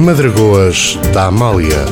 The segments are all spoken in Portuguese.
Madragoas da Amália,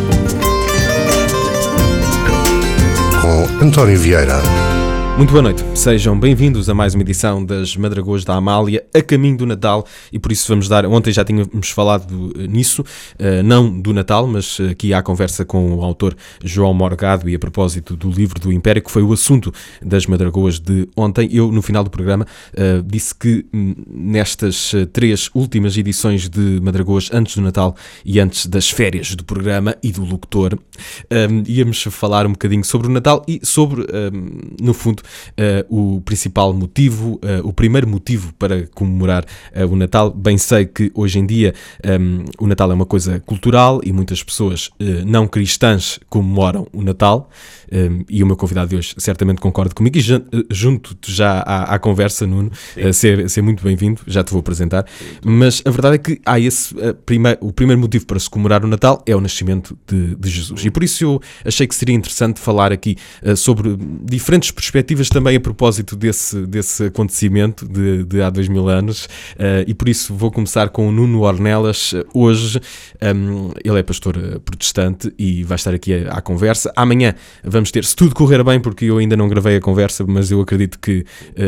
com António Vieira. Muito boa noite, sejam bem-vindos a mais uma edição das Madragoas da Amália, a caminho do Natal, e por isso vamos dar, ontem já tínhamos falado nisso, não do Natal, mas aqui há a conversa com o autor João Morgado e a propósito do livro do Império, que foi o assunto das Madragoas de ontem. Eu, no final do programa, disse que nestas 3 últimas edições de Madragoas, antes do Natal e antes das férias do programa e do locutor, íamos falar um bocadinho sobre o Natal e sobre, no fundo, o principal motivo, o primeiro motivo para comemorar o Natal. Bem sei que hoje em dia o Natal é uma coisa cultural e muitas pessoas não cristãs comemoram o Natal, e o meu convidado de hoje certamente concorda comigo, e junto-te já à conversa, Nuno, ser muito bem-vindo, já te vou apresentar. Mas a verdade é que há o primeiro motivo para se comemorar o Natal é o nascimento de Jesus, e por isso eu achei que seria interessante falar aqui sobre diferentes perspectivas também a propósito desse acontecimento de há 2000 anos, e por isso vou começar com o Nuno Ornelas. Hoje ele é pastor protestante e vai estar aqui à conversa. Amanhã vamos ter, se tudo correr bem, porque eu ainda não gravei a conversa, mas eu acredito que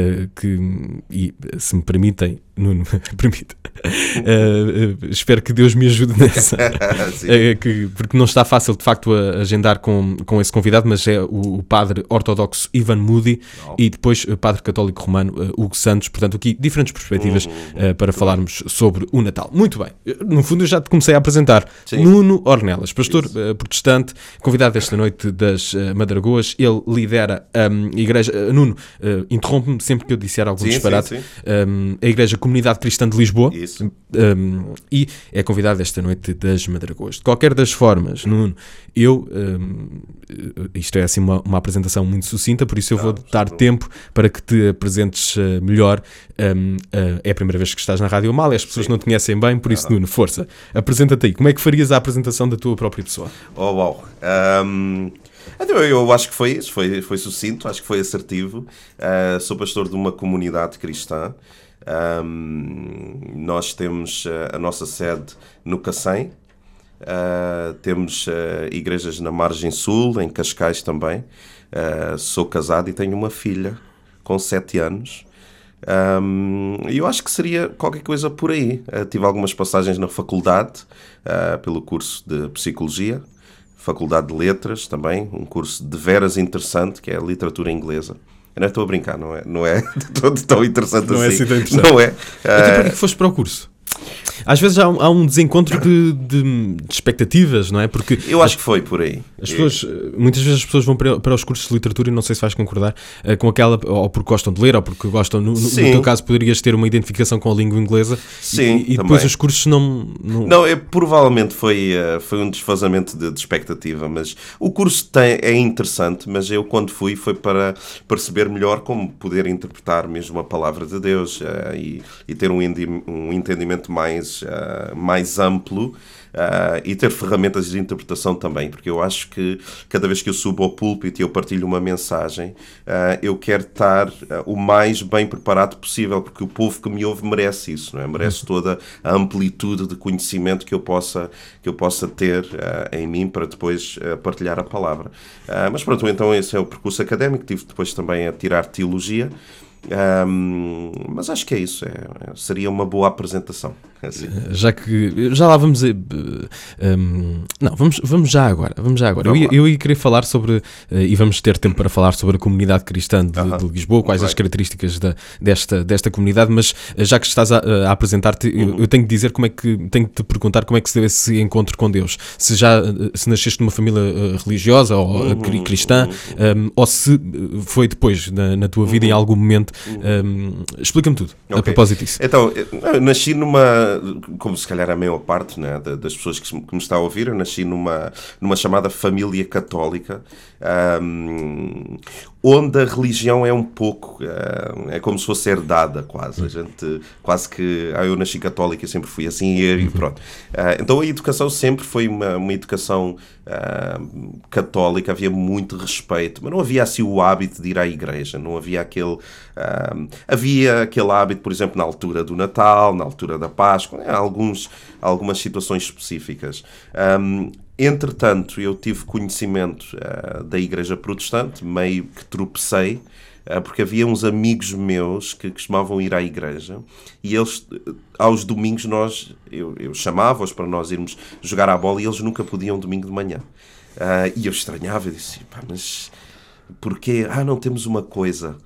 e se me permitem, Nuno, permite. Espero que Deus me ajude nessa. Porque não está fácil, de facto, a agendar com esse convidado, mas é o padre ortodoxo Ivan Moody e depois o padre católico romano Hugo Santos. Portanto, aqui diferentes perspectivas para falarmos sobre o Natal. Muito bem. No fundo, eu já te comecei a apresentar. Sim. Nuno Ornelas, pastor protestante, convidado esta noite das Madragoas. Ele lidera a igreja... Nuno, interrompe-me sempre que eu disser algum disparate. A igreja Comunidade Cristã de Lisboa. Isso. E é convidado esta noite das Madragoas. De qualquer das formas, Nuno, isto é assim uma apresentação muito sucinta, por isso eu vou dar tempo para que te apresentes melhor. É a primeira vez que estás na Rádio Amália, as pessoas não te conhecem bem, por isso, Nuno, força, apresenta-te aí. Como é que farias a apresentação da tua própria pessoa? Eu acho que foi isso, foi sucinto, acho que foi assertivo. Sou pastor de uma comunidade cristã. Nós temos a nossa sede no Cacém, temos igrejas na Margem Sul, em Cascais também. Sou casado e tenho uma filha com 7 anos. E eu acho que seria qualquer coisa por aí. Tive algumas passagens na faculdade, pelo curso de Psicologia, Faculdade de Letras também, um curso de veras interessante, que é a literatura inglesa. Eu não estou a brincar, não é todo tão interessante não assim. É assim tão interessante. Não é. Até porque foste para o curso. Às vezes há um desencontro de expectativas, não é? Porque eu acho que foi por aí. Muitas vezes as pessoas vão para os cursos de literatura e não sei se vais concordar com aquela, ou porque gostam de ler, ou porque gostam, no teu caso poderias ter uma identificação com a língua inglesa. Sim, e depois os cursos não... Provavelmente foi um desfazamento de expectativa, mas o curso é interessante, mas eu quando foi para perceber melhor como poder interpretar mesmo a palavra de Deus, e ter um entendimento mais amplo, e ter ferramentas de interpretação também, porque eu acho que cada vez que eu subo ao púlpito e eu partilho uma mensagem, eu quero estar o mais bem preparado possível, porque o povo que me ouve merece isso, não é? Merece toda a amplitude de conhecimento que eu possa ter em mim para depois partilhar a palavra. Mas pronto, então esse é o percurso académico. Tive depois também a tirar teologia. Mas acho que é isso, seria uma boa apresentação assim. Já lá vamos vamos já agora eu ia querer falar sobre, e vamos ter tempo para falar sobre a comunidade cristã de Lisboa, quais as características desta comunidade, mas já que estás a apresentar-te, eu tenho de dizer tenho de te perguntar como é que se deu esse encontro com Deus, se nasceste numa família religiosa ou cristã, ou se foi depois na tua vida em algum momento. Explica-me tudo, a propósito disso. Então, eu nasci como se calhar a maior parte, né, das pessoas que me está a ouvir, eu nasci numa chamada família católica. onde a religião é um pouco, é como se fosse herdada quase, a gente quase que, eu nasci católica e sempre fui assim e pronto. Então a educação sempre foi uma educação católica, havia muito respeito, mas não havia assim o hábito de ir à igreja, não havia havia aquele hábito, por exemplo, na altura do Natal, na altura da Páscoa, algumas situações específicas. Entretanto, eu tive conhecimento da Igreja Protestante, meio que tropecei, porque havia uns amigos meus que costumavam ir à igreja e eles, aos domingos, eu chamava-os para nós irmos jogar à bola e eles nunca podiam domingo de manhã. E eu estranhava, eu disse, mas porquê? Não, temos uma coisa.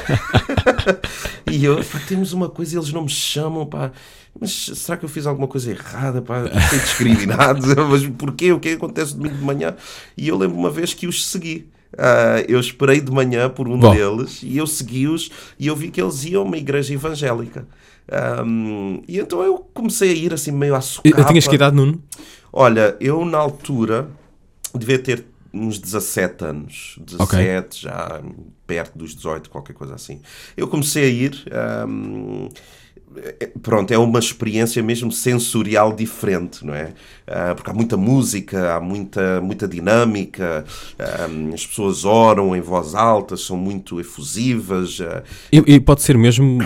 E eu, temos uma coisa e eles não me chamam, mas será que eu fiz alguma coisa errada, fui discriminado, mas porquê? O que acontece domingo de manhã? E eu lembro uma vez que os segui. Eu esperei de manhã por um deles e eu segui-os e eu vi que eles iam a uma igreja evangélica. E então eu comecei a ir assim meio à socapa. Tinhas que idade, Nuno? Olha, eu na altura devia ter uns 17 anos, 17, já perto dos 18, qualquer coisa assim. Eu comecei a ir, pronto, é uma experiência mesmo sensorial diferente, não é? Porque há muita música, há muita dinâmica, as pessoas oram em voz alta, são muito efusivas. E pode ser mesmo,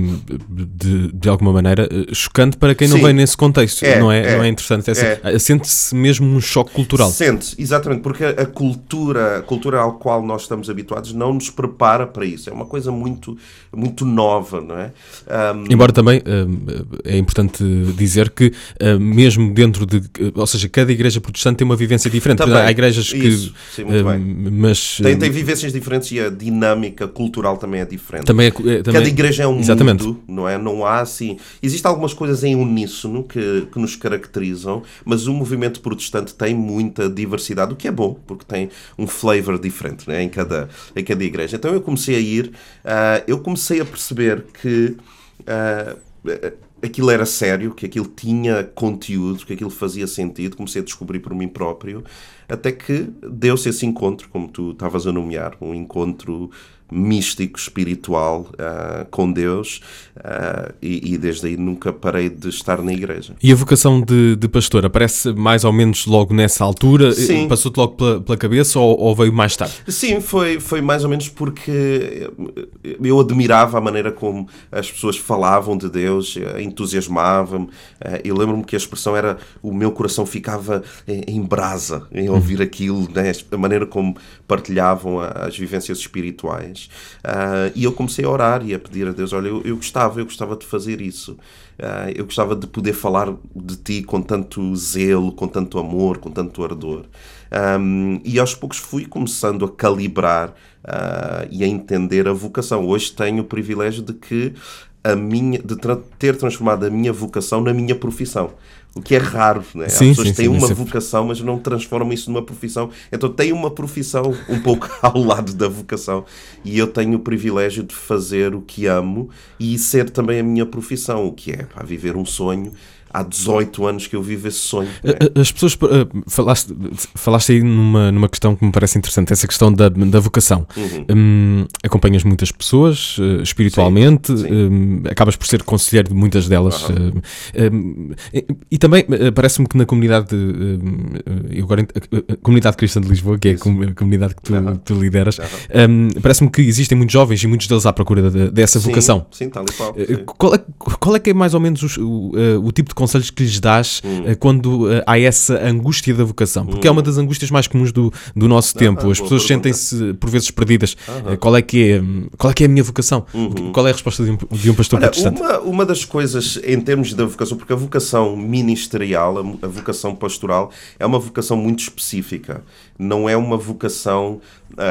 de alguma maneira, chocante para quem não vem nesse contexto, não é interessante? Sente-se mesmo um choque cultural. Sente-se, exatamente, porque a cultura ao qual nós estamos habituados não nos prepara para isso. É uma coisa muito, muito nova, não é? Embora também é importante dizer que mesmo dentro de... Ou seja, cada igreja protestante tem uma vivência diferente. Também, há igrejas que... Sim, muito bem. Mas, tem vivências diferentes e a dinâmica cultural também é diferente. Também cada igreja é um exatamente. mundo, não é? Não há assim... Existem algumas coisas em uníssono que nos caracterizam, mas o movimento protestante tem muita diversidade, o que é bom, porque tem um flavor diferente, né? em cada igreja. Então eu comecei a ir, eu comecei a perceber que aquilo era sério, que aquilo tinha conteúdo, que aquilo fazia sentido. Comecei a descobrir por mim próprio, até que deu-se esse encontro, como tu estavas a nomear, um encontro místico, espiritual, com Deus, e desde aí nunca parei de estar na igreja. E a vocação de pastor aparece mais ou menos logo nessa altura? Sim. Passou-te logo pela cabeça ou veio mais tarde? Sim, foi mais ou menos porque eu admirava a maneira como as pessoas falavam de Deus, entusiasmava-me. Eu lembro-me que a expressão era: o meu coração ficava em brasa em ouvir aquilo, né? A maneira como partilhavam as vivências espirituais. E eu comecei a orar e a pedir a Deus: olha, eu gostava de fazer isso. Eu gostava de poder falar de ti com tanto zelo, com tanto amor, com tanto ardor. E aos poucos fui começando a calibrar e a entender a vocação. Hoje tenho o privilégio de ter transformado a minha vocação na minha profissão. O que é raro, né? As pessoas têm uma vocação, mas não transformam isso numa profissão. Então tenho uma profissão um pouco ao lado da vocação. E eu tenho o privilégio de fazer o que amo e ser também a minha profissão, o que é viver um sonho. Há 18 anos que eu vivo esse sonho. Né? As pessoas... Falaste aí numa questão que me parece interessante, essa questão da vocação. Acompanhas muitas pessoas espiritualmente, sim. Acabas por ser conselheiro de muitas delas. E também parece-me que na comunidade a comunidade cristã de Lisboa, que é a comunidade que tu lideras, parece-me que existem muitos jovens e muitos deles à procura dessa vocação. Sim, tal e qual. Qual é que é mais ou menos o tipo de conselhos que lhes dás quando há essa angústia da vocação? Porque é uma das angústias mais comuns do nosso tempo. As pessoas sentem-se por vezes perdidas. Qual é que é a minha vocação? Qual é a resposta de um pastor protestante? Uma das coisas em termos da vocação, porque a vocação ministerial, a vocação pastoral, é uma vocação muito específica. Não é uma vocação...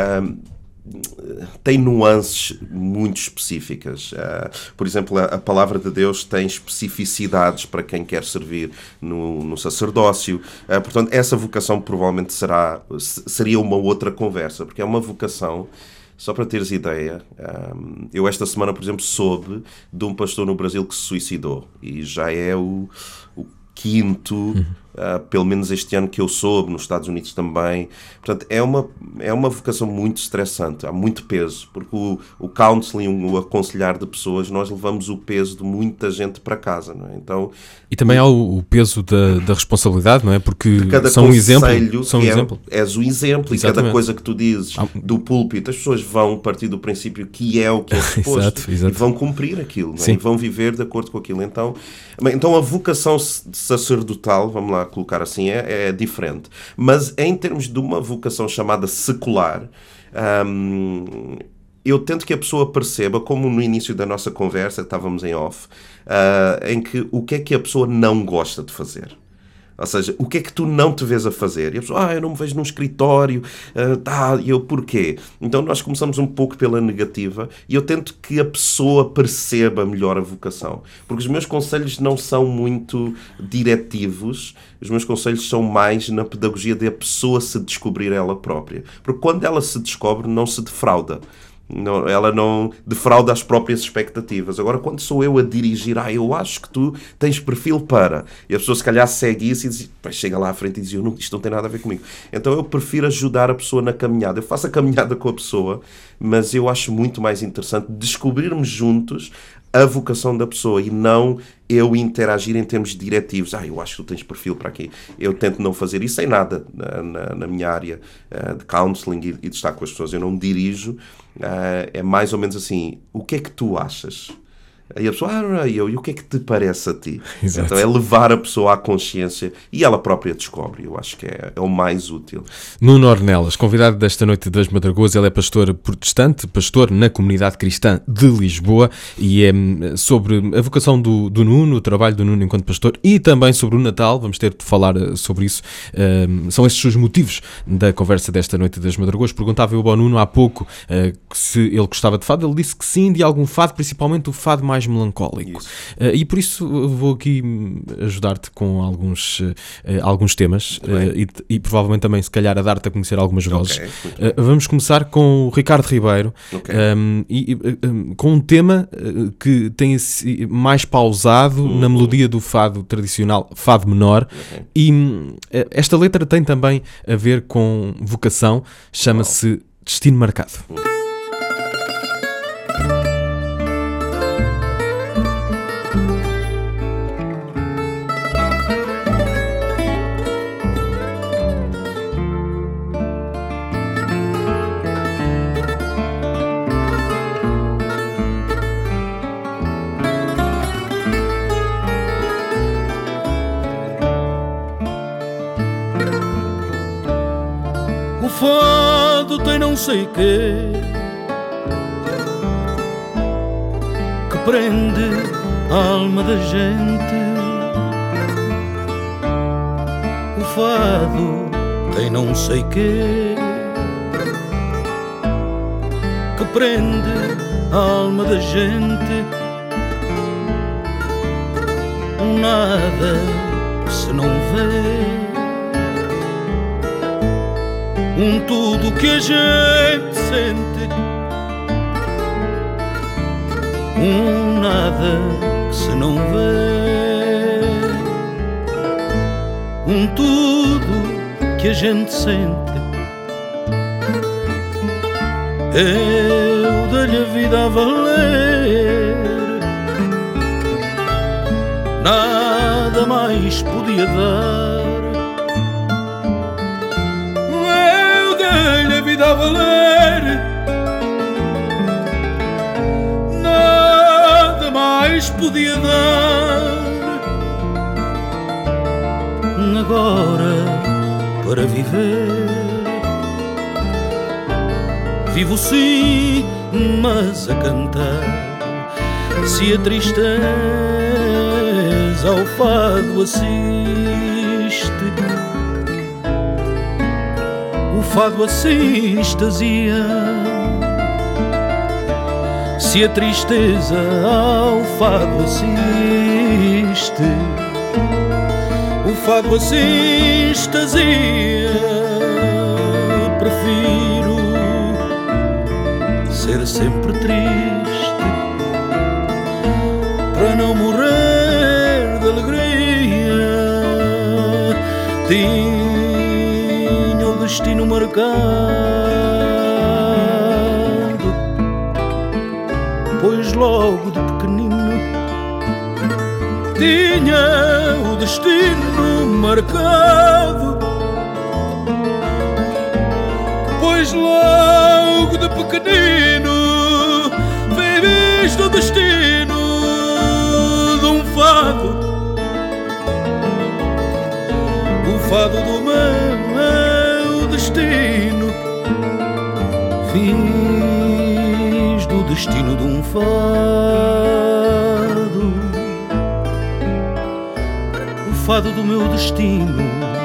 tem nuances muito específicas. Por exemplo, a palavra de Deus tem especificidades para quem quer servir no sacerdócio. Portanto, essa vocação provavelmente seria uma outra conversa, porque é uma vocação, só para teres ideia, eu esta semana, por exemplo, soube de um pastor no Brasil que se suicidou, e já é o quinto pelo menos este ano que eu soube, nos Estados Unidos também. Portanto, é uma vocação muito estressante, há muito peso, porque o counseling, o aconselhar de pessoas, nós levamos o peso de muita gente para casa, não é? Então, e também há o peso da responsabilidade, não é? Porque cada são um exemplo. És o exemplo. Exatamente. E cada coisa que tu dizes do púlpito, as pessoas vão partir do princípio que é o que é suposto. Exato. E vão cumprir aquilo, não é? E vão viver de acordo com aquilo. Então a vocação sacerdotal, vamos lá colocar assim, é diferente. Mas em termos de uma vocação chamada secular, eu tento que a pessoa perceba, como no início da nossa conversa, estávamos em off, em que o que é que a pessoa não gosta de fazer. Ou seja, o que é que tu não te vês a fazer? E a pessoa, eu não me vejo num escritório, e eu, porquê? Então nós começamos um pouco pela negativa e eu tento que a pessoa perceba melhor a vocação. Porque os meus conselhos não são muito diretivos, os meus conselhos são mais na pedagogia de a pessoa se descobrir ela própria. Porque quando ela se descobre, não se defrauda. Não, ela não defrauda as próprias expectativas. Agora, quando sou eu a dirigir, eu acho que tu tens perfil para... E a pessoa se calhar segue isso e diz, chega lá à frente e diz, isto não tem nada a ver comigo. Então eu prefiro ajudar a pessoa na caminhada. Eu faço a caminhada com a pessoa, mas eu acho muito mais interessante descobrirmos juntos a vocação da pessoa e não eu interagir em termos diretivos. Eu acho que tu tens perfil para aqui. Eu tento não fazer isso em nada na minha área de counseling e de estar com as pessoas. Eu não dirijo. É mais ou menos assim, o que é que tu achas? Aí a pessoa, e o que é que te parece a ti? Exato. Então é levar a pessoa à consciência e ela própria descobre. Eu acho que é o mais útil. Nuno Ornelas, convidado desta noite das Madragoas, ele é pastor protestante, pastor na comunidade cristã de Lisboa, e é sobre a vocação do Nuno, o trabalho do Nuno enquanto pastor, e também sobre o Natal. Vamos ter de falar sobre isso. São esses os motivos da conversa desta noite das Madragoas. Perguntava eu ao Nuno há pouco se ele gostava de fado. Ele disse que sim, de algum fado, principalmente o fado mais melancólico. E por isso vou aqui ajudar-te com alguns temas e provavelmente também, se calhar, a dar-te a conhecer algumas vozes. Vamos começar com o Ricardo Ribeiro, com um tema que tem mais pausado na melodia do fado tradicional, fado menor, e esta letra tem também a ver com vocação, chama-se Destino Marcado. O fado tem não sei quê que prende a alma da gente. O fado tem não sei quê que prende a alma da gente. Um nada que se não vê, um tudo que a gente sente, um nada que se não vê, um tudo que a gente sente. Eu dei-lhe a vida a valer, nada mais podia dar. A vida a valer, nada mais podia dar. Agora, para viver, vivo sim, mas a cantar. Se a tristeza ao fado assiste, o fado assim extasia. Se a tristeza ao fado assiste, o fado assim extasia. Prefiro ser sempre triste para não morrer de alegria. tinha o destino marcado, pois logo de pequenino tinha o destino marcado, pois logo de pequenino vi visto o destino de um fado, o fado do meu destino. Fiz do destino de um fado o fado do meu destino.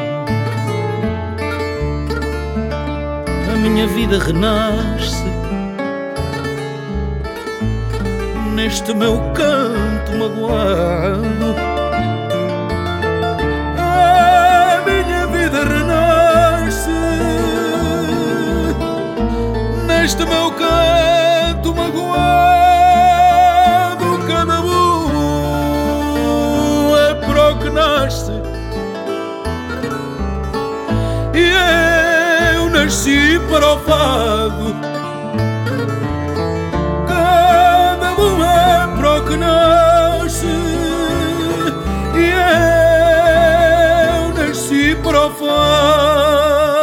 A minha vida renasce neste meu canto magoado. A minha vida renasce neste meu canto magoado. Cada um é para o que nasce e eu nasci para o fado. Cada um é para o que nasce e eu nasci para o fado.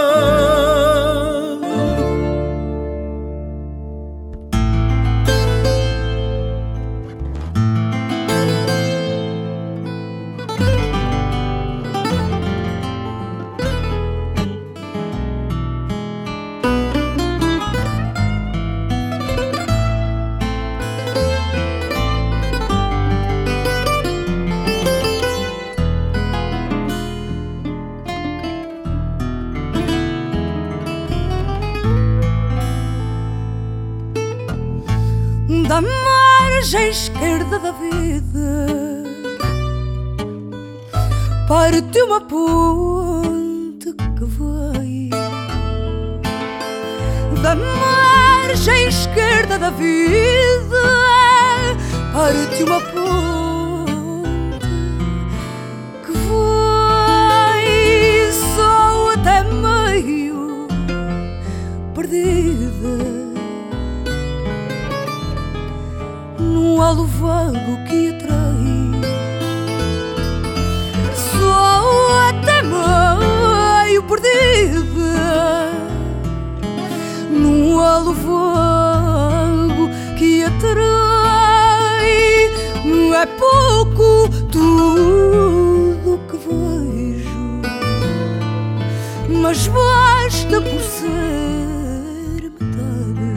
Da margem esquerda da vida parte uma ponte que vai. Da margem esquerda da vida parte uma ponte que vai só até meio perdida num halo vago que atrai, só até meio perdida num halo vago que atrai. É pouco tudo que vejo, mas basta por ser metade.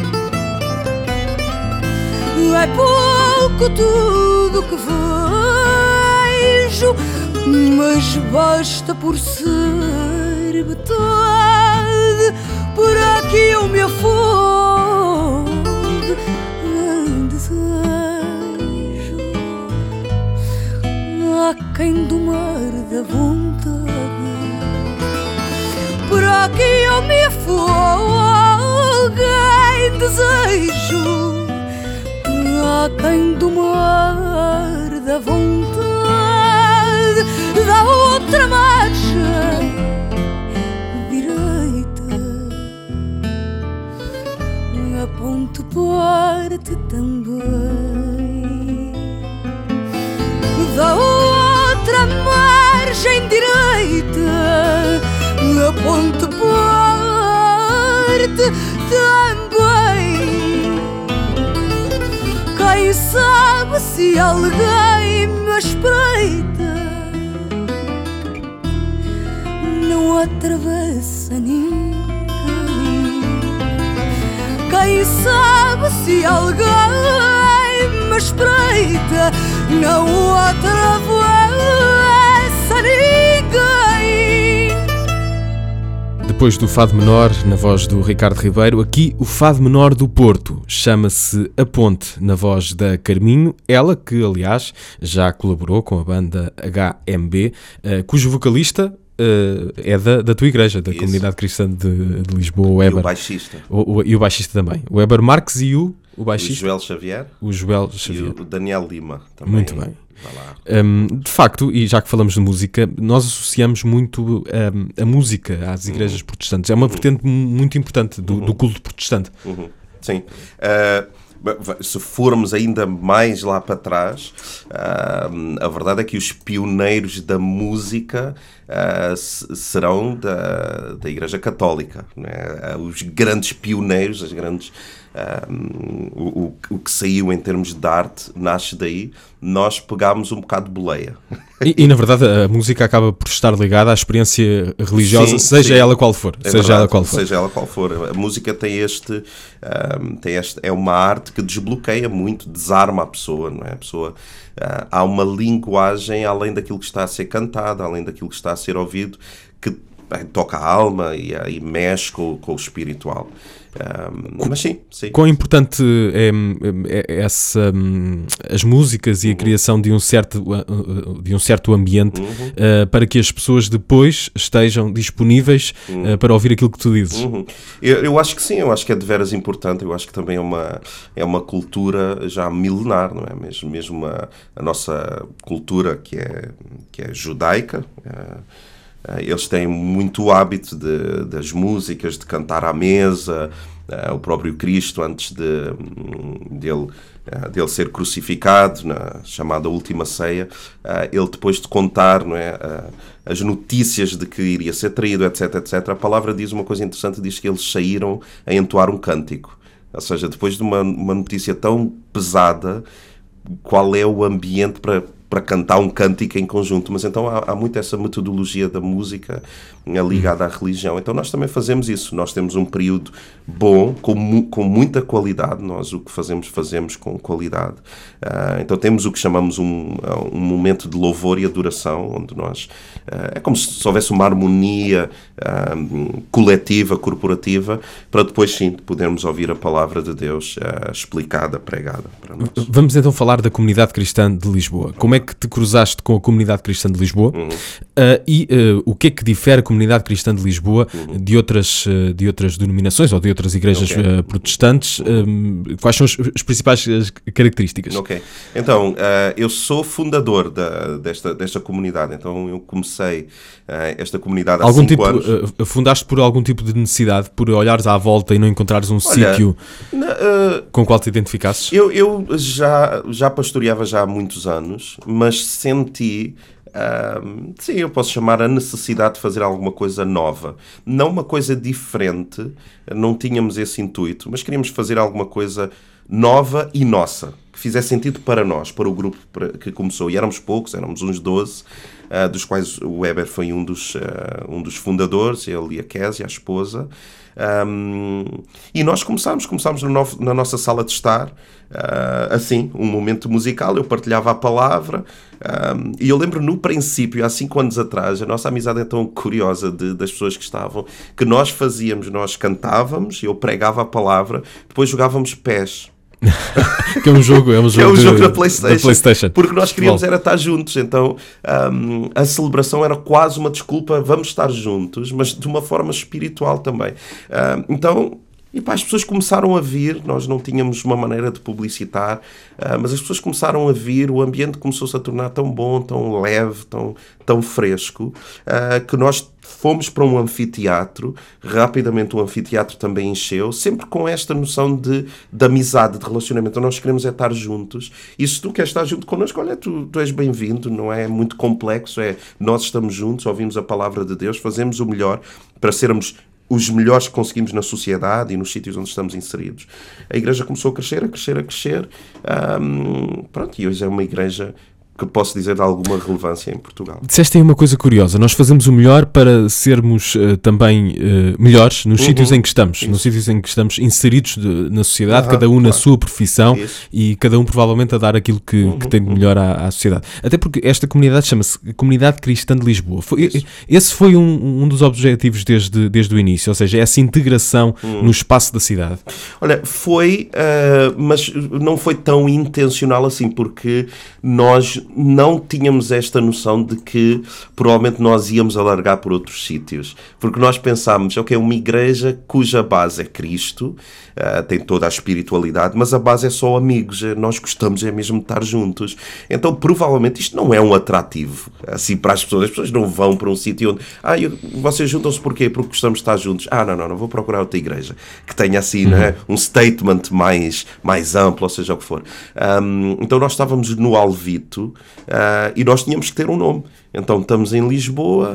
É pouco tudo que vejo, mas basta por ser metade. Por aqui eu me afogo em desejo, aquém do mar da vontade. Por aqui eu me afogo em desejo, aquém do mar da vontade. Da outra margem direita a ponte parte também. Da outra margem direita a ponte parte também. Quem sabe se alguém me espreita, não atravessa ninguém. Quem sabe se alguém me espreita, não atravessa ninguém. Depois do Fado Menor, na voz do Ricardo Ribeiro, aqui o Fado Menor do Porto. Chama-se A Ponte, na voz da Carminho, ela que, aliás, já colaborou com a banda HMB, cujo vocalista é da tua igreja, da Isso. Comunidade Cristã de Lisboa, o Weber. E o baixista. E o baixista também. O Weber Marques e o baixista. O Joel Xavier. O Joel Xavier. E o Daniel Lima também. Muito bem. De facto, e já que falamos de música, nós associamos muito a música às igrejas protestantes. É uma vertente muito importante do culto protestante. Sim. Se formos ainda mais lá para trás, a verdade é que os pioneiros da música serão da Igreja Católica, não é? Os grandes pioneiros, as grandes... o que saiu em termos de arte nasce daí. Nós pegámos um bocado de boleia. E na verdade a música acaba por estar ligada à experiência religiosa, seja ela qual for. Seja ela qual for. A música tem é uma arte que desbloqueia muito, desarma a pessoa, não é? A pessoa, há uma linguagem além daquilo que está a ser cantado, além daquilo que está a ser ouvido, que toca a alma e mexe com o espiritual. Mas sim. Quão importante é as músicas e a criação de um certo ambiente para que as pessoas depois estejam disponíveis para ouvir aquilo que tu dizes? Eu acho que sim, eu acho que é de veras importante. Eu acho que também é uma cultura já milenar, não é? Mesmo a nossa cultura que é judaica. Eles têm muito hábito das músicas, de cantar à mesa. O próprio Cristo, antes dele ser crucificado, na chamada Última Ceia, ele depois de contar, não é, as notícias de que iria ser traído, etc, etc, a palavra diz uma coisa interessante, diz que eles saíram a entoar um cântico. Ou seja, depois de uma notícia tão pesada, qual é o ambiente para cantar um cântico em conjunto? Mas então há muito essa metodologia da música ligada à religião. Então nós também fazemos isso. Nós temos um período bom, com muita qualidade. Nós o que fazemos com qualidade. Então temos o que chamamos um momento de louvor e adoração, onde nós... é como se houvesse uma harmonia coletiva, corporativa, para depois sim podermos ouvir a palavra de Deus explicada, pregada para nós. Vamos então falar da Comunidade Cristã de Lisboa. Como é que te cruzaste com a Comunidade Cristã de Lisboa? O que é que difere a Comunidade Cristã de Lisboa de outras denominações ou de outras igrejas protestantes? Quais são as principais características? Ok. Então, eu sou fundador desta comunidade. Então, eu comecei esta comunidade há 5 anos. Fundaste por algum tipo de necessidade, por olhares à volta e não encontrares um sítio com o qual te identificasses? Eu já pastoreava já há muitos anos, mas senti... sim, eu posso chamar a necessidade de fazer alguma coisa nova. Não uma coisa diferente, não tínhamos esse intuito, mas queríamos fazer alguma coisa nova e nossa, que fizesse sentido para nós, para o grupo que começou. E éramos poucos, éramos uns 12, dos quais o Weber foi um dos fundadores, ele e a Kézia, a esposa. E nós começámos na nossa sala de estar, assim, um momento musical, eu partilhava a palavra, e eu lembro no princípio, há 5 anos atrás, a nossa amizade é tão curiosa das pessoas que estavam, que nós cantávamos, eu pregava a palavra, depois jogávamos PES. Que é um jogo da PlayStation. Porque nós queríamos era estar juntos. Então a celebração era quase uma desculpa, vamos estar juntos, mas de uma forma espiritual também. Então, as pessoas começaram a vir. Nós não tínhamos uma maneira de publicitar, mas as pessoas começaram a vir. O ambiente começou-se a tornar tão bom, tão leve, tão fresco, que nós fomos para um anfiteatro. Rapidamente o anfiteatro também encheu, sempre com esta noção de amizade, de relacionamento. Nós queremos estar juntos, e se tu queres estar junto connosco, olha, tu és bem-vindo. Não é muito complexo, nós estamos juntos, ouvimos a palavra de Deus, fazemos o melhor para sermos os melhores que conseguimos na sociedade e nos sítios onde estamos inseridos. A igreja começou a crescer. E hoje é uma igreja que posso dizer de alguma relevância em Portugal. Disseste aí uma coisa curiosa. Nós fazemos o melhor para sermos também melhores nos sítios em que estamos. Isso. Nos sítios em que estamos inseridos na sociedade, cada um na sua profissão. Isso. E cada um provavelmente a dar aquilo que tem de melhor à sociedade. Até porque esta comunidade chama-se Comunidade Cristã de Lisboa. Esse foi um dos objetivos desde o início, ou seja, essa integração no espaço da cidade. Olha, foi, mas não foi tão intencional assim, porque nós não tínhamos esta noção de que provavelmente nós íamos alargar por outros sítios. Porque nós pensámos, ok, uma igreja cuja base é Cristo, tem toda a espiritualidade, mas a base é só amigos, nós gostamos mesmo de estar juntos. Então, provavelmente, isto não é um atrativo, assim, para as pessoas não vão para um sítio onde, vocês juntam-se porquê? Porque gostamos de estar juntos. Não vou procurar outra igreja, que tenha assim, né, um statement mais amplo, ou seja o que for. Então, nós estávamos no Alvito, e nós tínhamos que ter um nome. Então estamos em Lisboa,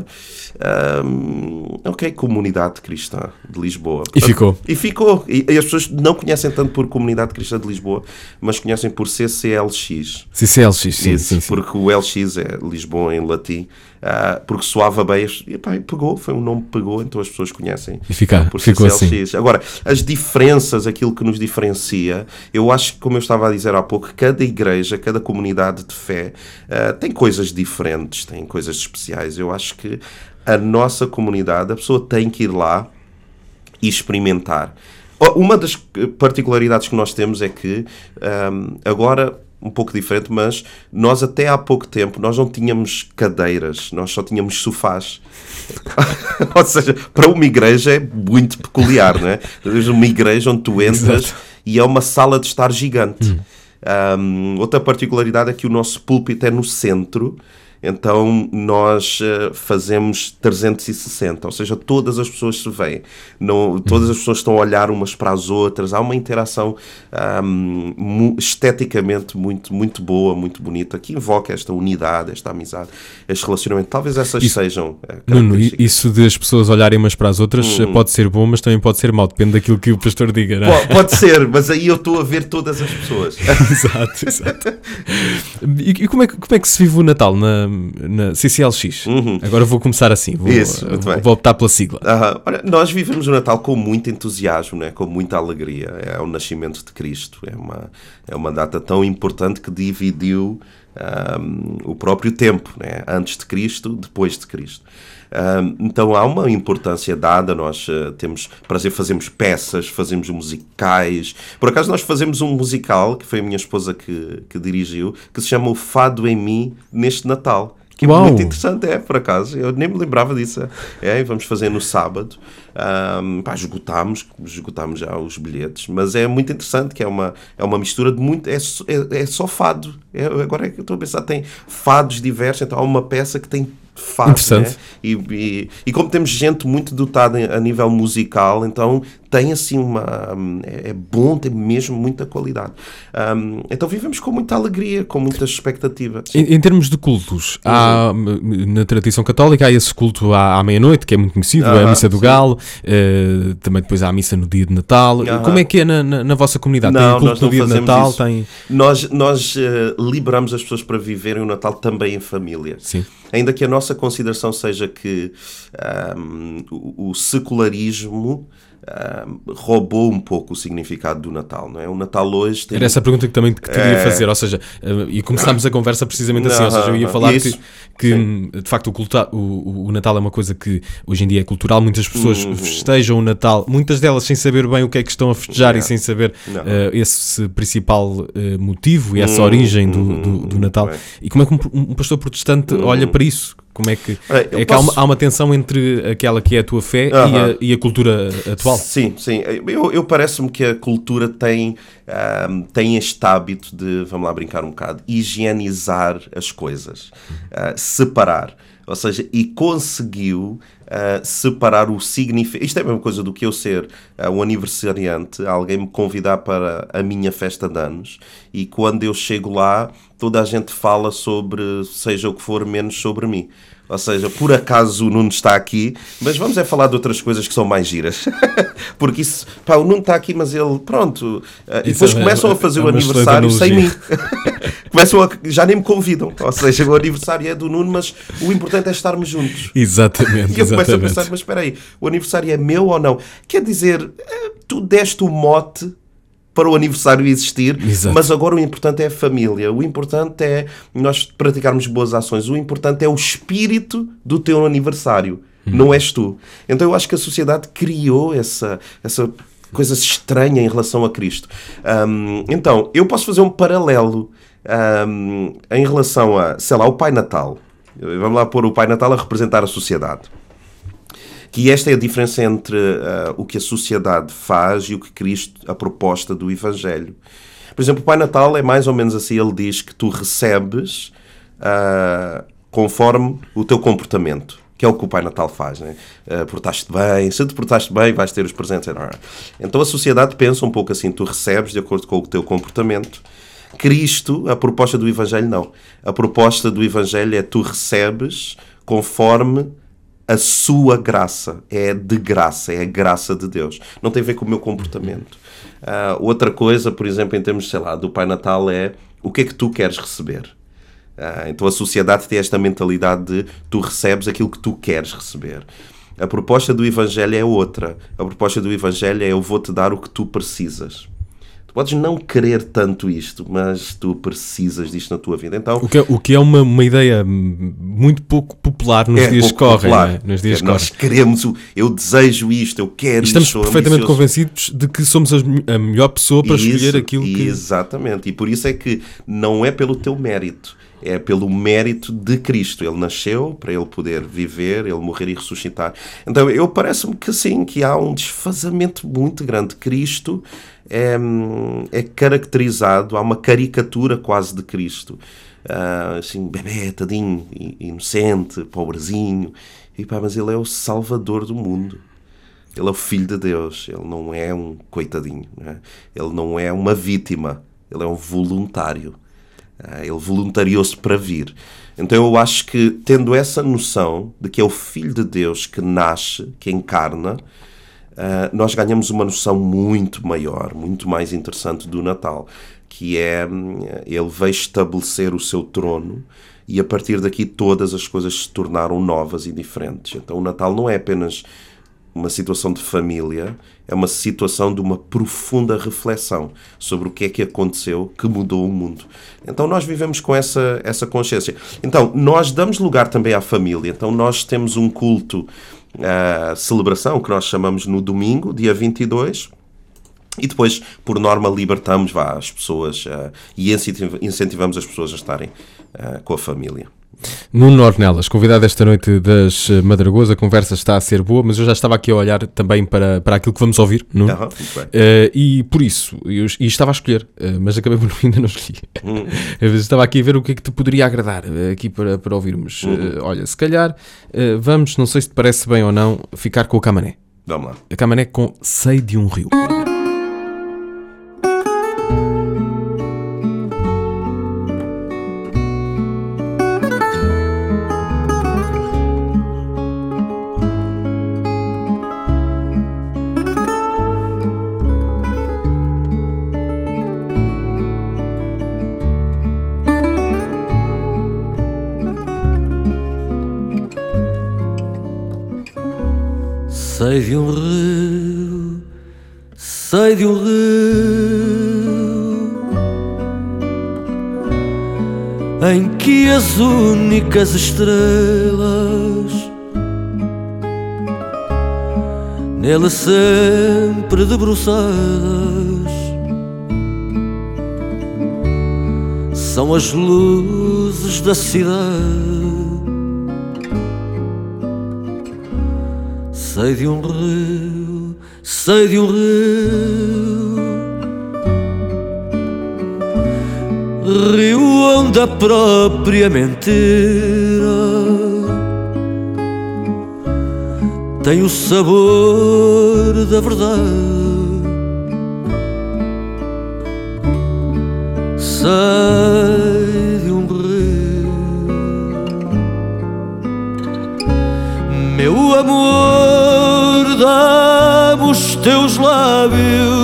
Comunidade Cristã de Lisboa. E ficou. E as pessoas não conhecem tanto por Comunidade Cristã de Lisboa, mas conhecem por CCLX. CCLX, sim. Porque o LX é Lisboa em latim, porque soava bem, foi um nome que pegou, então as pessoas conhecem. E ficou CCLX. Assim. Agora, as diferenças, aquilo que nos diferencia, eu acho que, como eu estava a dizer há pouco, cada igreja, cada comunidade de fé tem coisas diferentes, tem coisas especiais. Eu acho que a nossa comunidade, a pessoa tem que ir lá e experimentar. Uma das particularidades que nós temos é que agora um pouco diferente, mas nós até há pouco tempo nós não tínhamos cadeiras, nós só tínhamos sofás. Ou seja, para uma igreja é muito peculiar, não é? Uma igreja onde tu entras Exato. E é uma sala de estar gigante. Outra particularidade é que o nosso púlpito é no centro. Então nós fazemos 360, ou seja, todas as pessoas se veem, todas as pessoas estão a olhar umas para as outras, há uma interação esteticamente muito, muito boa, muito bonita, que invoca esta unidade, esta amizade, este relacionamento. Talvez essas sejam características. Isso de as pessoas olharem umas para as outras pode ser bom, mas também pode ser mau, depende daquilo que o pastor diga, não é? Pode ser, mas aí eu estou a ver todas as pessoas. Exato. E como é que se vive o Natal na CCLX? Agora vou começar assim, vou optar pela sigla. Olha, nós vivemos o Natal com muito entusiasmo, né? Com muita alegria. É o nascimento de Cristo. É uma data tão importante que dividiu o próprio tempo, né? Antes de Cristo, depois de Cristo. Então há uma importância dada. Nós temos prazer, fazemos peças, fazemos musicais. Por acaso nós fazemos um musical, que foi a minha esposa que dirigiu, que se chama O Fado em Mim neste Natal. Que é muito interessante, por acaso. Eu nem me lembrava disso. Vamos fazer no sábado. Esgotámos já os bilhetes. Mas é muito interessante, que é uma mistura de muito... É só fado. Agora é que eu estou a pensar, tem fados diversos. Então há uma peça que tem fado, né? E como temos gente muito dotada a nível musical, então tem assim é bom, tem mesmo muita qualidade. Então vivemos com muita alegria, com muita expectativa. Em termos de cultos, na tradição católica há esse culto à meia-noite, que é muito conhecido, é a Missa do Galo, também depois há a Missa no dia de Natal. Como é que é na vossa comunidade? Tem culto no dia de Natal? Nós liberamos as pessoas para viverem o Natal também em família. Sim. Ainda que a nossa consideração seja que o secularismo roubou um pouco o significado do Natal, não é? O Natal hoje tem... Era essa a pergunta que também te queria fazer, ou seja, e começámos a conversa precisamente assim, ou seja, eu ia falar que de facto o Natal é uma coisa que hoje em dia é cultural, muitas pessoas festejam o Natal, muitas delas sem saber bem o que é que estão a festejar e sem saber esse principal motivo e essa origem do Natal. E como é que um pastor protestante olha para isso? Como é que há uma tensão entre aquela que é a tua fé e a cultura atual? Sim. Eu parece-me que a cultura tem este hábito de, vamos lá brincar um bocado, higienizar as coisas, separar. Ou seja, e conseguiu separar o significado. Isto é a mesma coisa do que eu ser um aniversariante, alguém me convidar para a minha festa de anos, e quando eu chego lá, toda a gente fala sobre, seja o que for, menos sobre mim. Ou seja, por acaso o Nuno está aqui, mas vamos falar de outras coisas que são mais giras. Porque isso, o Nuno está aqui, mas ele, pronto. E depois começam a fazer o aniversário sem mim. Já nem me convidam. Ou seja, o aniversário é do Nuno, mas o importante é estarmos juntos. Exatamente. E eu começo a pensar, mas espera aí, o aniversário é meu ou não? Quer dizer, tu deste o mote para o aniversário existir, mas agora o importante é a família, o importante é nós praticarmos boas ações, o importante é o espírito do teu aniversário, não és tu. Então eu acho que a sociedade criou essa coisa estranha em relação a Cristo. Então, eu posso fazer um paralelo. Em relação a, sei lá, o Pai Natal. Vamos lá pôr o Pai Natal a representar a sociedade. Que esta é a diferença entre o que a sociedade faz e o que Cristo, a proposta do Evangelho. Por exemplo, o Pai Natal é mais ou menos assim, ele diz que tu recebes conforme o teu comportamento, que é o que o Pai Natal faz, né? Portaste bem, se te portaste bem, vais ter os presentes. Então a sociedade pensa um pouco assim, tu recebes de acordo com o teu comportamento. Cristo, a proposta do Evangelho, não. A proposta do Evangelho é tu recebes conforme a sua graça. É de graça, é a graça de Deus. Não tem a ver com o meu comportamento. Outra coisa, por exemplo, em termos, sei lá, do Pai Natal é o que é que tu queres receber. Então a sociedade tem esta mentalidade de tu recebes aquilo que tu queres receber. A proposta do Evangelho é outra. A proposta do Evangelho é eu vou-te dar o que tu precisas. Tu podes não querer tanto isto, mas tu precisas disto na tua vida. Então, o que é uma ideia muito pouco popular nos dias que correm. Né? Nos dias nós queremos, eu desejo isto, eu quero isto. Estamos perfeitamente convencidos de que somos a melhor pessoa para escolher aquilo que... Exatamente. E por isso é que não é pelo teu mérito. É pelo mérito de Cristo. Ele nasceu para ele poder viver, ele morrer e ressuscitar. Então, parece-me que sim, que há um desfazamento muito grande. Cristo é caracterizado, há uma caricatura quase de Cristo. Assim, bebê, tadinho, inocente, pobrezinho. Mas ele é o Salvador do mundo. Ele é o Filho de Deus. Ele não é um coitadinho. Né? Ele não é uma vítima. Ele é um voluntário. Ele voluntariou-se para vir. Então eu acho que, tendo essa noção de que é o Filho de Deus que nasce, que encarna, nós ganhamos uma noção muito maior, muito mais interessante do Natal, que é, ele veio estabelecer o seu trono e a partir daqui todas as coisas se tornaram novas e diferentes. Então o Natal não é apenas uma situação de família, é uma situação de uma profunda reflexão sobre o que é que aconteceu que mudou o mundo. Então nós vivemos com essa consciência. Então nós damos lugar também à família. Então nós temos um culto, celebração, que nós chamamos no domingo, dia 22, e depois, por norma, libertamos as pessoas e incentivamos as pessoas a estarem com a família. Nuno Ornelas, convidado esta noite das Madragoas, a conversa está a ser boa, mas eu já estava aqui a olhar também para aquilo que vamos ouvir, Nuno. E por isso, eu estava a escolher, mas acabei por ainda não escolhi. Estava aqui a ver o que é que te poderia agradar aqui para ouvirmos. Olha, se calhar vamos, não sei se te parece bem ou não, ficar com o Camané. Vamos lá. A Camané com Sei de um Rio. Sei de um rio, sei de um rio em que as únicas estrelas nele sempre debruçadas são as luzes da cidade. Sei de um rio, sei de um rio onde a própria mentira tem o sabor da verdade. Sei de um rio, meu amor, dá-me os teus lábios,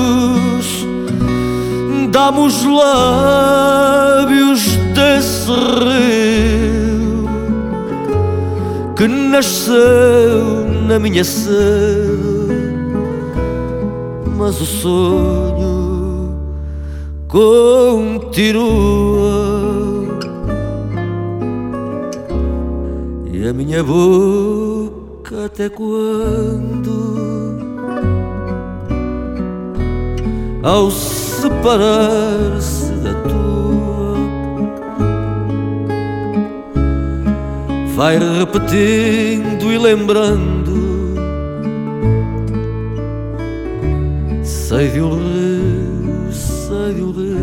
dá-me os lábios desse rio que nasceu na minha sede, mas o sonho continua e a minha boca até quando, ao separar-se da tua, vai repetindo e lembrando. Sei de um rio, sei de um rio.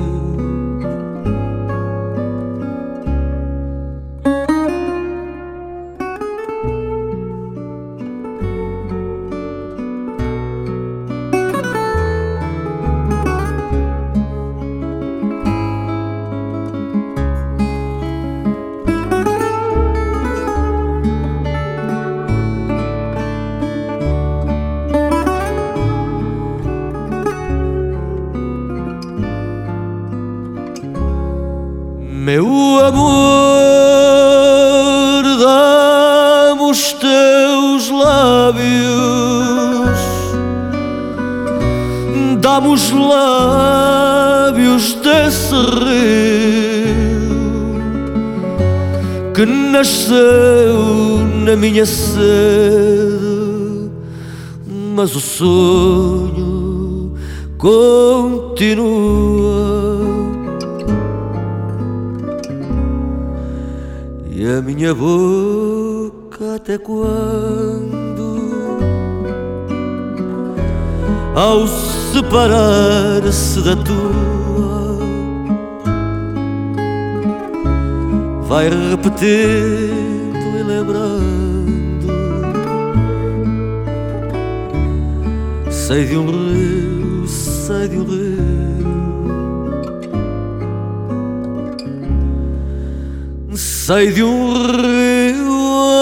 Meu amor, dá-me os teus lábios, dá-me os lábios desse rio que nasceu na minha sede, mas o sonho continua. E a minha boca até quando, ao separar-se da tua, vai repetindo e lembrando. Sei de um rio, sei de um rio. Sei de um rio,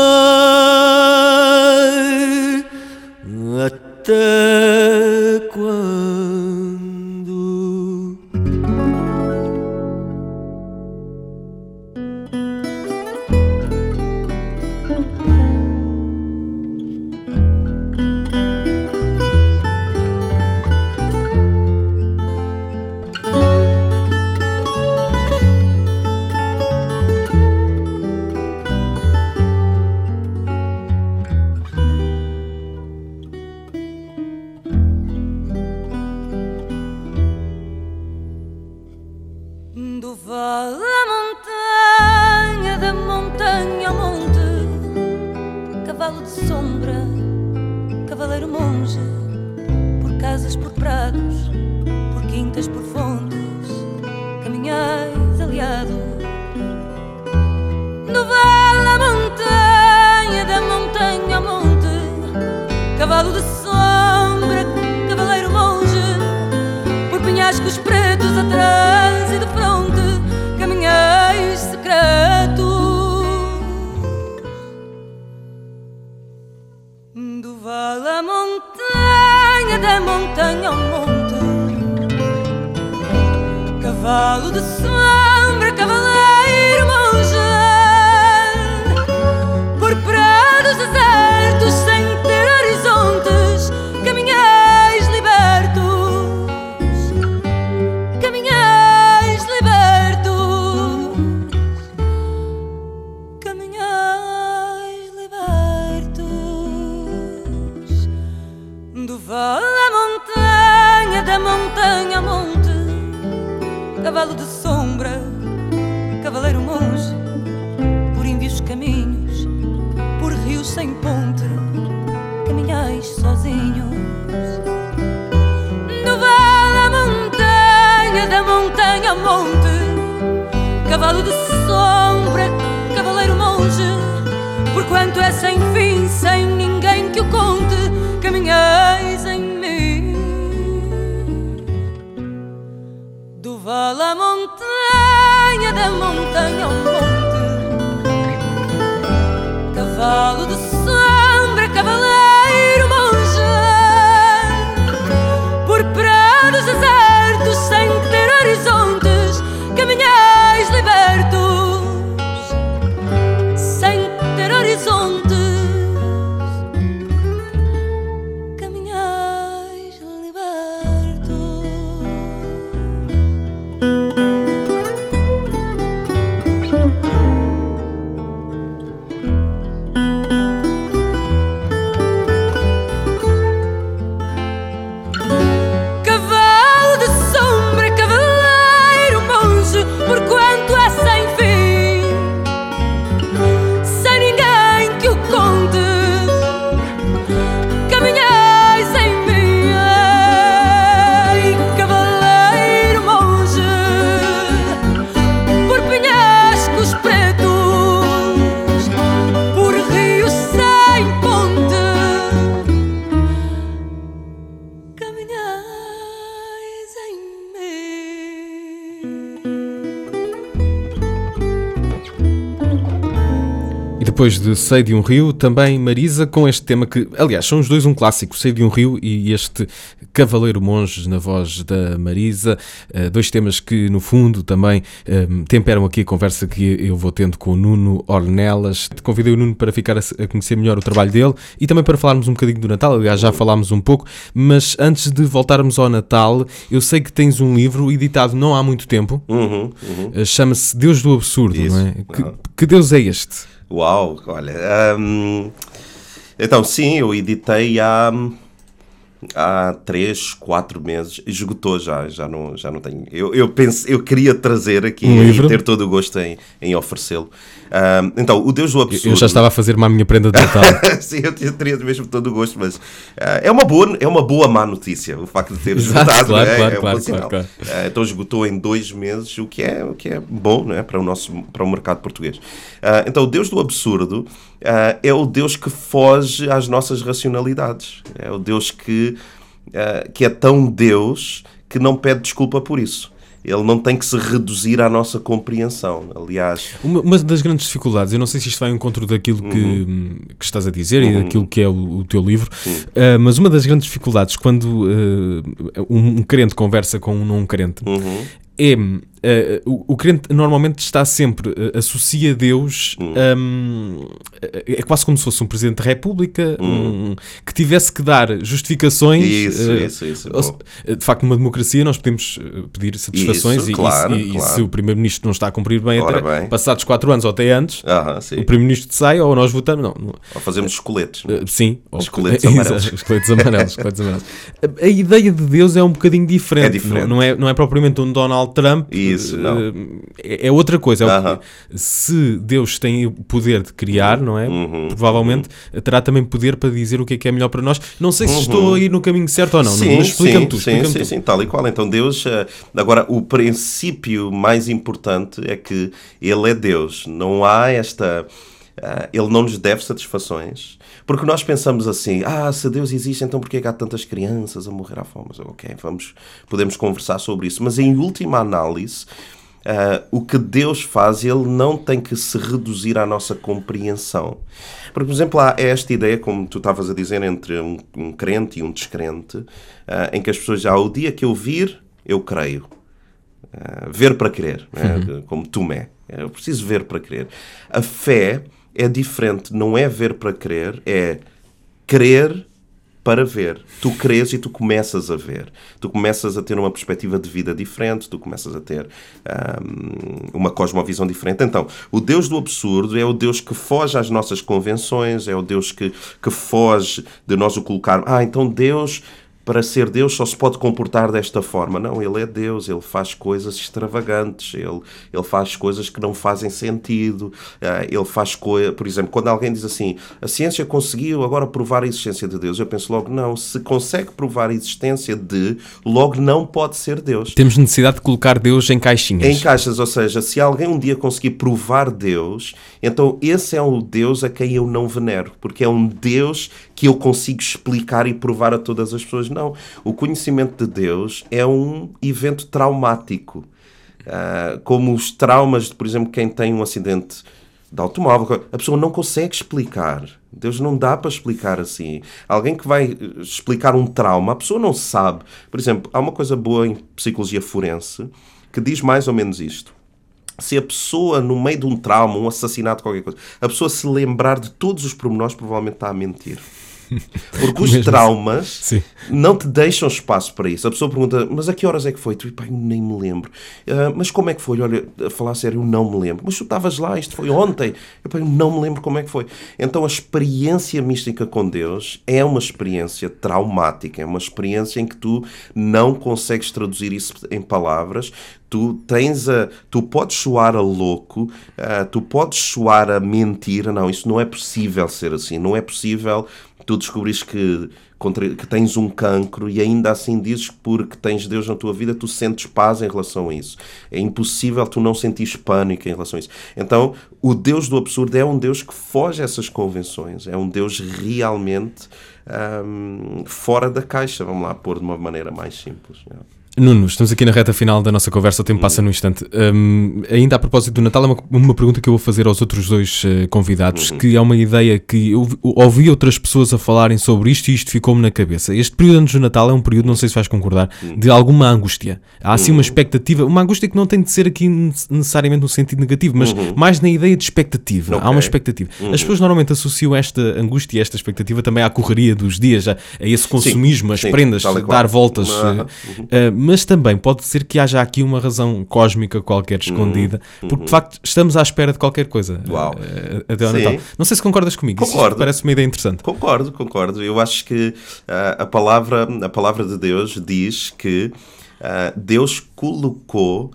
ai, até quando? Do vale à montanha, da montanha ao monte, cavalo de sombra, cavaleiro monge, por casas, por prados, por quintas, por fontes, caminhais aliado. Do vale à montanha, da montanha ao monte, cavalo de sombra, cavaleiro monge, por penhascos pretos atrás e de fronte, caminhais secretos. Do vale à montanha, da montanha ao monte, cavalo de sombra, cavaleiro monge, por prados desertos sem ter horizontes, caminhais libertos, caminhais libertos, caminhais libertos. Do vale à montanha, da montanha ao monte, cavalo de sombra, cavaleiro monge, por índios caminhos, por rios sem ponte, caminhais sozinhos. No vale à montanha, da montanha ao monte, cavalo de sombra, cavaleiro monge, porquanto é sem fim, sem ninguém que o conte, caminhais em mim. Do vale à montanha, da montanha ao monte, cavalo de sombra, cavaleiro monge, por prados desertos sem ter horizontes, caminhais libertos, sem ter horizontes, caminhais Depois de Sei de um Rio, também Marisa com este tema que, aliás, são os dois um clássico, Sei de um Rio e este Cavaleiro Monge na voz da Marisa, dois temas que no fundo também temperam aqui a conversa que eu vou tendo com o Nuno Ornelas. Convidei o Nuno para ficar a conhecer melhor o trabalho dele e também para falarmos um bocadinho do Natal, aliás já falámos um pouco, mas antes de voltarmos ao Natal, eu sei que tens um livro editado não há muito tempo, chama-se Deus do Absurdo, Isso. não é? Que Deus é este? Uau, olha. Então, sim, eu editei há 3, 4 meses. Esgotou já não tenho. Eu queria trazer aqui e ter todo o gosto em oferecê-lo. Então, o Deus do Absurdo. Eu já estava a fazer-me a minha prenda de Natal. Sim, eu teria mesmo todo o gosto, mas é uma boa má notícia o facto de ter esgotado. Claro. Então esgotou em 2 meses, o que é bom, não é? para o mercado português. Então o Deus do Absurdo é o Deus que foge às nossas racionalidades. É o Deus que é tão Deus que não pede desculpa por isso. Ele não tem que se reduzir à nossa compreensão. Aliás... Uma das grandes dificuldades, eu não sei se isto vai ao encontro daquilo que estás a dizer e daquilo que é o teu livro, mas uma das grandes dificuldades quando um crente conversa com um não crente o crente normalmente está sempre, associa Deus, é quase como se fosse um Presidente da República, que tivesse que dar justificações. Isso. De facto, numa democracia nós podemos pedir satisfações e se o Primeiro-Ministro não está a cumprir bem, passados 4 anos ou até antes, o Primeiro-Ministro sai ou nós votamos. Não. Ou fazemos esqueletos. Sim. Os coletes amarelos. Esqueletos amarelos. A ideia de Deus é um bocadinho diferente. Não é propriamente um Donald Trump. É outra coisa. Se Deus tem o poder de criar, não é? Provavelmente terá também poder para dizer o que é melhor para nós. Não sei se estou a ir no caminho certo ou não, mas explica-me tu. Sim, tal e qual. Então Deus, agora o princípio mais importante é que Ele é Deus. Não há Ele não nos deve satisfações. Porque nós pensamos assim, se Deus existe, então porquê é que há tantas crianças a morrer à fome? Ok, podemos conversar sobre isso. Mas em última análise, o que Deus faz, Ele não tem que se reduzir à nossa compreensão. Porque, por exemplo, há esta ideia, como tu estavas a dizer, entre um crente e um descrente, em que as pessoas o dia que eu vir, eu creio. Ver para crer, como Tomé. Eu preciso ver para crer. A fé é diferente, não é ver para crer, é crer para ver. Tu crês e tu começas a ver. Tu começas a ter uma perspectiva de vida diferente, tu começas a ter uma cosmovisão diferente. Então, o Deus do absurdo é o Deus que foge às nossas convenções, é o Deus que foge de nós o colocar. Então Deus... Para ser Deus só se pode comportar desta forma. Não, Ele é Deus, Ele faz coisas extravagantes, Ele faz coisas que não fazem sentido, Ele faz coisas... Por exemplo, quando alguém diz assim, a ciência conseguiu agora provar a existência de Deus, eu penso logo, não, se consegue provar a existência logo não pode ser Deus. Temos necessidade de colocar Deus em caixinhas. Em caixas, ou seja, se alguém um dia conseguir provar Deus, então esse é um Deus a quem eu não venero, porque é um Deus que eu consigo explicar e provar a todas as pessoas. Não, o conhecimento de Deus é um evento traumático. Como os traumas, por exemplo, quem tem um acidente de automóvel, a pessoa não consegue explicar. Deus não dá para explicar assim. Alguém que vai explicar um trauma, a pessoa não sabe. Por exemplo, há uma coisa boa em psicologia forense que diz mais ou menos isto. Se a pessoa, no meio de um trauma, um assassinato, qualquer coisa, a pessoa se lembrar de todos os pormenores, provavelmente está a mentir. Porque os traumas não te deixam espaço para isso. A pessoa pergunta, mas a que horas é que foi? Tu, eu nem me lembro. Mas como é que foi? Olha, a falar sério, eu não me lembro. Mas tu estavas lá, isto foi ontem. Eu não me lembro como é que foi. Então a experiência mística com Deus é uma experiência traumática. É uma experiência em que tu não consegues traduzir isso em palavras. Tu podes soar a louco, tu podes soar a mentira. Não, isso não é possível ser assim. Não é possível tu descobrires que tens um cancro e ainda assim dizes que porque tens Deus na tua vida tu sentes paz em relação a isso. É impossível tu não sentires pânico em relação a isso. Então, o Deus do absurdo é um Deus que foge a essas convenções. É um Deus realmente fora da caixa. Vamos lá pôr de uma maneira mais simples. Nuno, estamos aqui na reta final da nossa conversa, o tempo passa num instante. Ainda a propósito do Natal, é uma pergunta que eu vou fazer aos outros dois convidados, que é uma ideia que eu ouvi outras pessoas a falarem sobre isto e isto ficou-me na cabeça. Este período antes do Natal é um período, não sei se vais concordar, de alguma angústia. Há assim uma expectativa, uma angústia que não tem de ser aqui necessariamente no sentido negativo, mas mais na ideia de expectativa. Há uma expectativa. As pessoas normalmente associam esta angústia e esta expectativa também à correria dos dias, a esse consumismo, as prendas, dar voltas... mas também pode ser que haja aqui uma razão cósmica qualquer escondida, porque de facto estamos à espera de qualquer coisa até ao Natal. Não sei se concordas comigo. Concordo. Isso parece uma ideia interessante. Concordo. Eu acho que a palavra de Deus diz que Deus colocou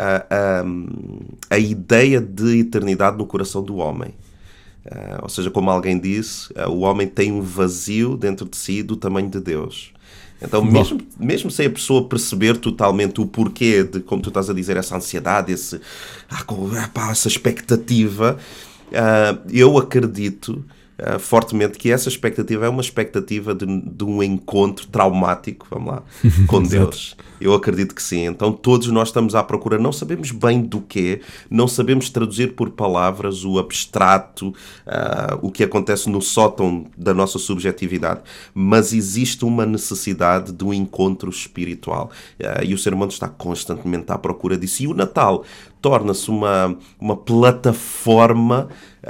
a ideia de eternidade no coração do homem. Ou seja, como alguém disse, o homem tem um vazio dentro de si do tamanho de Deus. Então, mesmo sem a pessoa perceber totalmente o porquê de, como tu estás a dizer, essa ansiedade, essa expectativa, eu acredito fortemente que essa expectativa é uma expectativa de um encontro traumático, vamos lá, com Deus. Eu acredito que sim. Então todos nós estamos à procura, não sabemos bem do quê, não sabemos traduzir por palavras o abstrato, o que acontece no sótão da nossa subjetividade, mas existe uma necessidade de um encontro espiritual. E o ser humano está constantemente à procura disso. E o Natal torna-se uma plataforma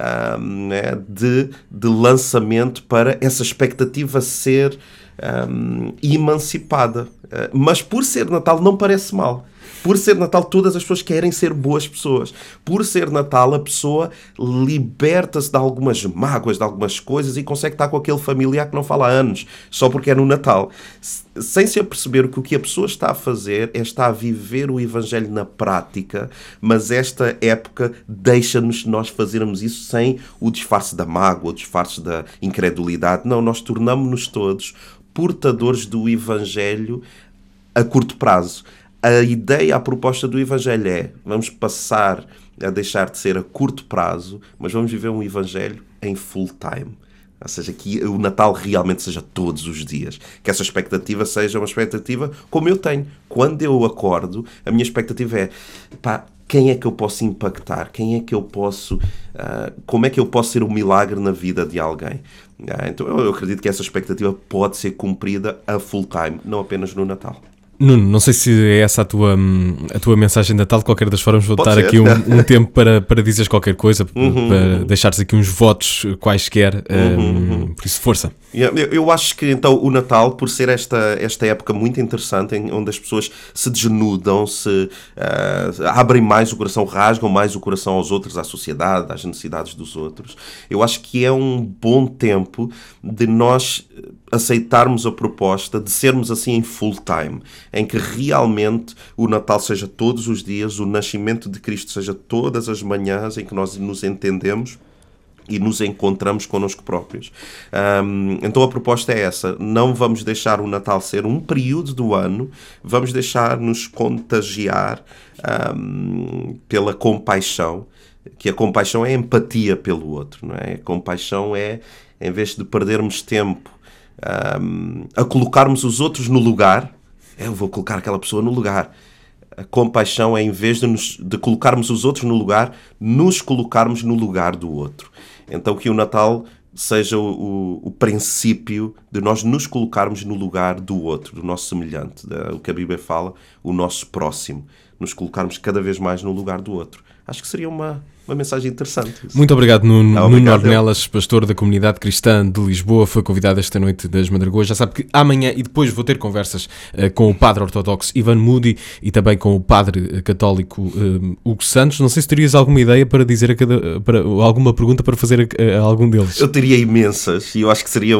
de lançamento para essa expectativa ser emancipada. Mas por ser Natal não parece mal. Por ser Natal, todas as pessoas querem ser boas pessoas. Por ser Natal, a pessoa liberta-se de algumas mágoas, de algumas coisas e consegue estar com aquele familiar que não fala há anos, só porque é no Natal. Sem se aperceber que o que a pessoa está a fazer é estar a viver o Evangelho na prática, mas esta época deixa-nos nós fazermos isso sem o disfarce da mágoa, o disfarce da incredulidade. Não, nós tornamos-nos todos portadores do Evangelho a curto prazo. A ideia, a proposta do Evangelho é: vamos passar a deixar de ser a curto prazo, mas vamos viver um Evangelho em full time. Ou seja, que o Natal realmente seja todos os dias. Que essa expectativa seja uma expectativa como eu tenho. Quando eu acordo, a minha expectativa é: quem é que eu posso impactar? Quem é que eu posso... como é que eu posso ser um milagre na vida de alguém? Então eu acredito que essa expectativa pode ser cumprida a full time, não apenas no Natal. Nuno, não sei se é essa a tua mensagem de Natal. De qualquer das formas, vou dar aqui um tempo para dizeres qualquer coisa, para deixares aqui uns votos quaisquer, por isso, força. Eu acho que então o Natal, por ser esta época muito interessante, onde as pessoas se desnudam, abrem mais o coração, rasgam mais o coração aos outros, à sociedade, às necessidades dos outros, eu acho que é um bom tempo de nós aceitarmos a proposta de sermos assim em full time, em que realmente o Natal seja todos os dias, o nascimento de Cristo seja todas as manhãs, em que nós nos entendemos e nos encontramos connosco próprios. Então a proposta é essa: não vamos deixar o Natal ser um período do ano, vamos deixar-nos contagiar pela compaixão, que a compaixão é empatia pelo outro, não é? A compaixão é, em vez de perdermos tempo a colocarmos os outros no lugar, eu vou colocar aquela pessoa no lugar. A compaixão é, em vez de colocarmos os outros no lugar, nos colocarmos no lugar do outro. Então que o Natal seja o princípio de nós nos colocarmos no lugar do outro, do nosso semelhante, o que a Bíblia fala, o nosso próximo. Nos colocarmos cada vez mais no lugar do outro. Acho que seria uma mensagem interessante. Isso. Muito obrigado, Nuno Ornelas, pastor da Comunidade Cristã de Lisboa, foi convidado esta noite das Madragoas. Já sabe que amanhã e depois vou ter conversas com o padre ortodoxo Ivan Moody e também com o padre católico Hugo Santos. Não sei se terias alguma ideia para dizer alguma pergunta para fazer a algum deles. Eu teria imensas e eu acho que seria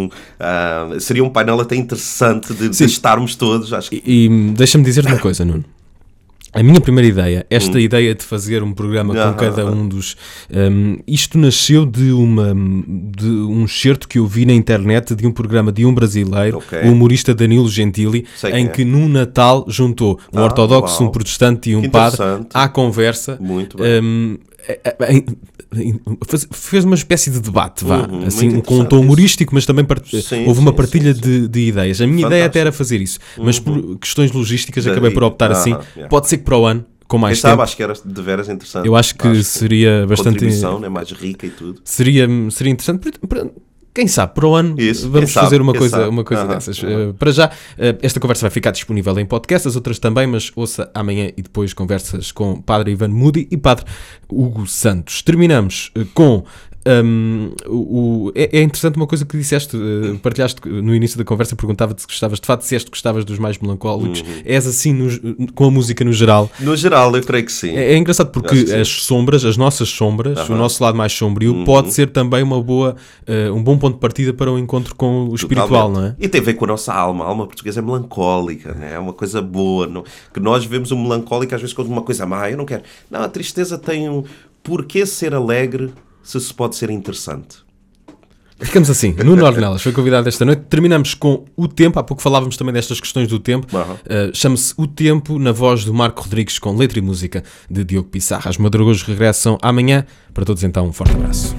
um painel até interessante de estarmos todos. Acho que... E deixa-me dizer-te uma coisa, Nuno. A minha primeira ideia, esta ideia de fazer um programa com cada um dos... isto nasceu de um excerto que eu vi na internet de um programa de um brasileiro, o humorista Danilo Gentili, em que no Natal juntou um ortodoxo, um protestante e um padre à conversa. Muito bem. fez uma espécie de debate, assim, com um tom isso. humorístico, mas também houve uma partilha sim. de ideias. A minha ideia até era fazer isso, mas por questões logísticas acabei por optar assim. Pode ser que para o ano, com mais tempo, acho que era de veras interessante. eu acho que seria bastante... contribuição, né, mais rica e tudo. Seria interessante. Quem sabe, para o ano vamos fazer uma coisa dessas. Para já, esta conversa vai ficar disponível em podcast, as outras também, mas ouça amanhã e depois conversas com Padre Ivan Moody e Padre Hugo Santos. Terminamos com... é interessante uma coisa que disseste, partilhaste no início da conversa, perguntava-te se gostavas, de facto disseste que gostavas dos mais melancólicos. És assim com a música no geral? No geral, eu creio que sim. É engraçado porque as nossas sombras, o nosso lado mais sombrio, pode ser também um bom ponto de partida para o encontro com o espiritual, não é? E tem a ver com a nossa alma. A alma portuguesa é melancólica, né? É uma coisa boa. Não? Que nós vemos o melancólico às vezes como uma coisa má. Eu não quero. Não, a tristeza tem um... Porquê ser alegre se pode ser interessante? Ficamos assim. Nuno Ornelas foi convidado esta noite. Terminamos com O Tempo. Há pouco falávamos também destas questões do tempo. Chama-se O Tempo, na voz do Marco Rodrigues, com letra e música de Diogo Pissarra. As Madragões regressam amanhã. Para todos, então, um forte abraço.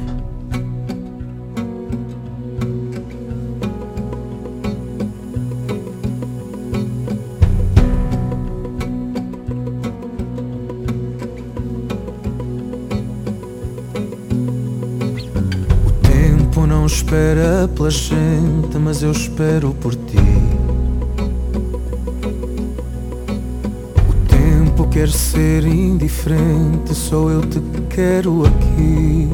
Não espera pela gente, mas eu espero por ti. O tempo quer ser indiferente, só eu te quero aqui.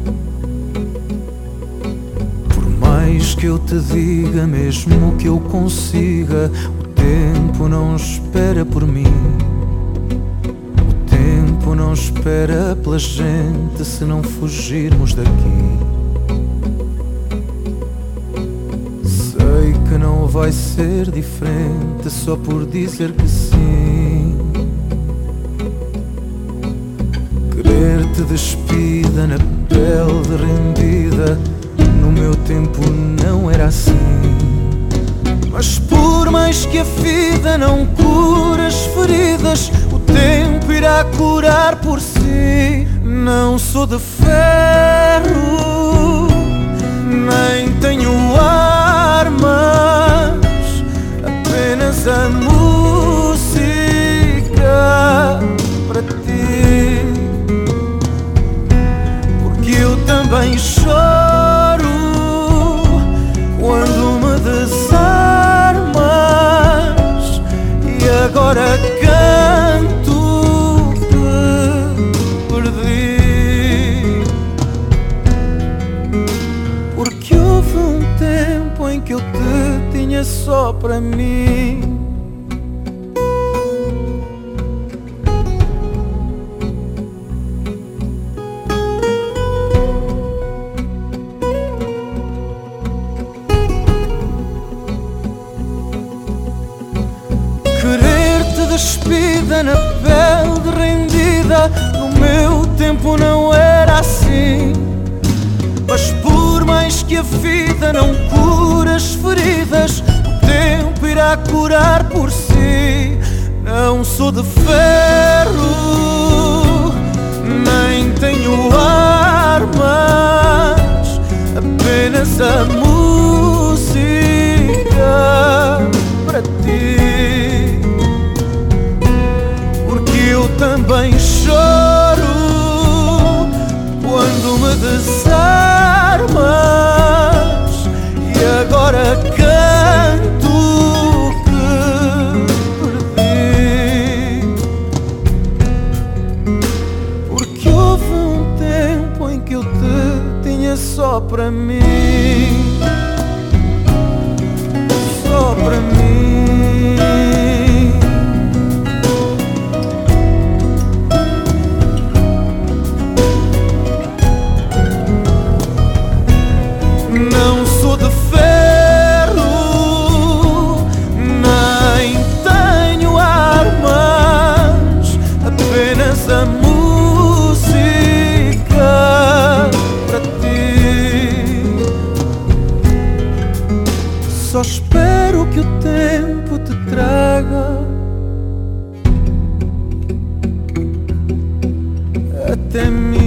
Por mais que eu te diga, mesmo que eu consiga, o tempo não espera por mim. O tempo não espera pela gente, se não fugirmos daqui. Que não vai ser diferente só por dizer que sim. Querer-te despida na pele rendida, no meu tempo não era assim. Mas por mais que a vida não cure as feridas, o tempo irá curar por si. Não sou de ferro, nem tenho armas, apenas a música para ti. Porque eu também choro quando me desarmas, e agora canto que perdi. Porque houve um tempo em que eu te tinha só para mim. Querer-te despida na pele rendida, no meu tempo não era assim. Mas por mais que a vida não cure as feridas, o tempo irá curar por si. Não sou de ferro, nem tenho armas, apenas a música para ti. Porque eu também choro quando me desarmas, e agora canto que perdi. Porque houve um tempo em que eu te tinha só para mim, só para mim. Não sou de ferro, nem tenho armas, apenas a música para ti. Só espero que o tempo te traga até mim.